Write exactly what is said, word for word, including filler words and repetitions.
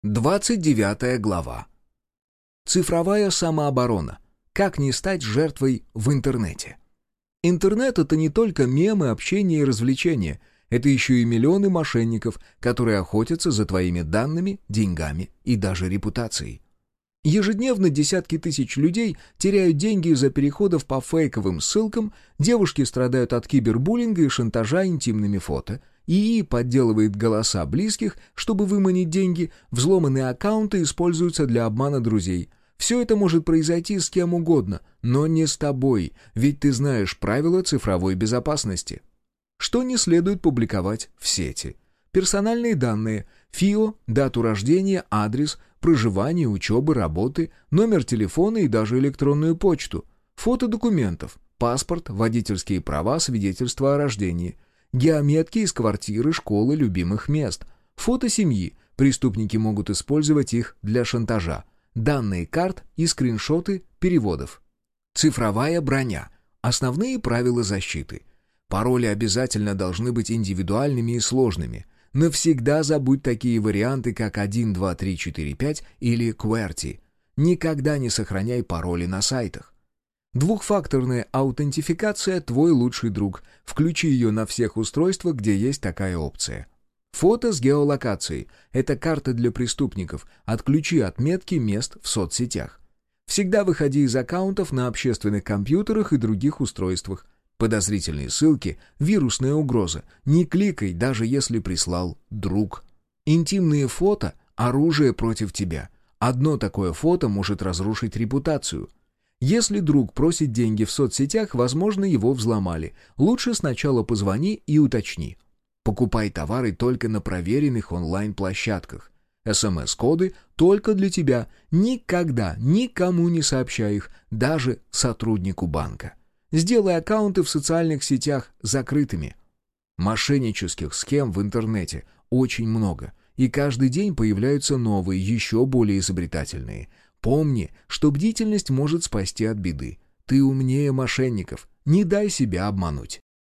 Двадцать девятая глава. Цифровая самооборона. Как не стать жертвой в интернете? Интернет — это не только мемы, общение и развлечения. Это еще и миллионы мошенников, которые охотятся за твоими данными, деньгами и даже репутацией. Ежедневно десятки тысяч людей теряют деньги из-за переходов по фейковым ссылкам, девушки страдают от кибербуллинга и шантажа интимными фото, ИИ подделывает голоса близких, чтобы выманить деньги, взломанные аккаунты используются для обмана друзей. Все это может произойти с кем угодно, но не с тобой, ведь ты знаешь правила цифровой безопасности. Что не следует публиковать в сети? Персональные данные, ФИО, дату рождения, адрес, проживание, учебы, работы, номер телефона и даже электронную почту, фото документов, паспорт, водительские права, свидетельство о рождении, геометки из квартиры, школы, любимых мест, фото семьи, преступники могут использовать их для шантажа, данные карт и скриншоты переводов. Цифровая броня. Основные правила защиты. Пароли обязательно должны быть индивидуальными и сложными. Навсегда забудь такие варианты, как один, два, три, четыре, пять или QWERTY. Никогда не сохраняй пароли на сайтах. Двухфакторная аутентификация — твой лучший друг. Включи ее на всех устройствах, где есть такая опция. Фото с геолокацией — это карта для преступников. Отключи отметки мест в соцсетях. Всегда выходи из аккаунтов на общественных компьютерах и других устройствах. Подозрительные ссылки — вирусная угроза. Не кликай, даже если прислал друг. Интимные фото — оружие против тебя. Одно такое фото может разрушить репутацию. Если друг просит деньги в соцсетях, возможно, его взломали. Лучше сначала позвони и уточни. Покупай товары только на проверенных онлайн-площадках. эс эм эс-коды только для тебя. Никогда никому не сообщай их, даже сотруднику банка. Сделай аккаунты в социальных сетях закрытыми. Мошеннических схем в интернете очень много, и каждый день появляются новые, еще более изобретательные. Помни, что бдительность может спасти от беды. Ты умнее мошенников. Не дай себя обмануть.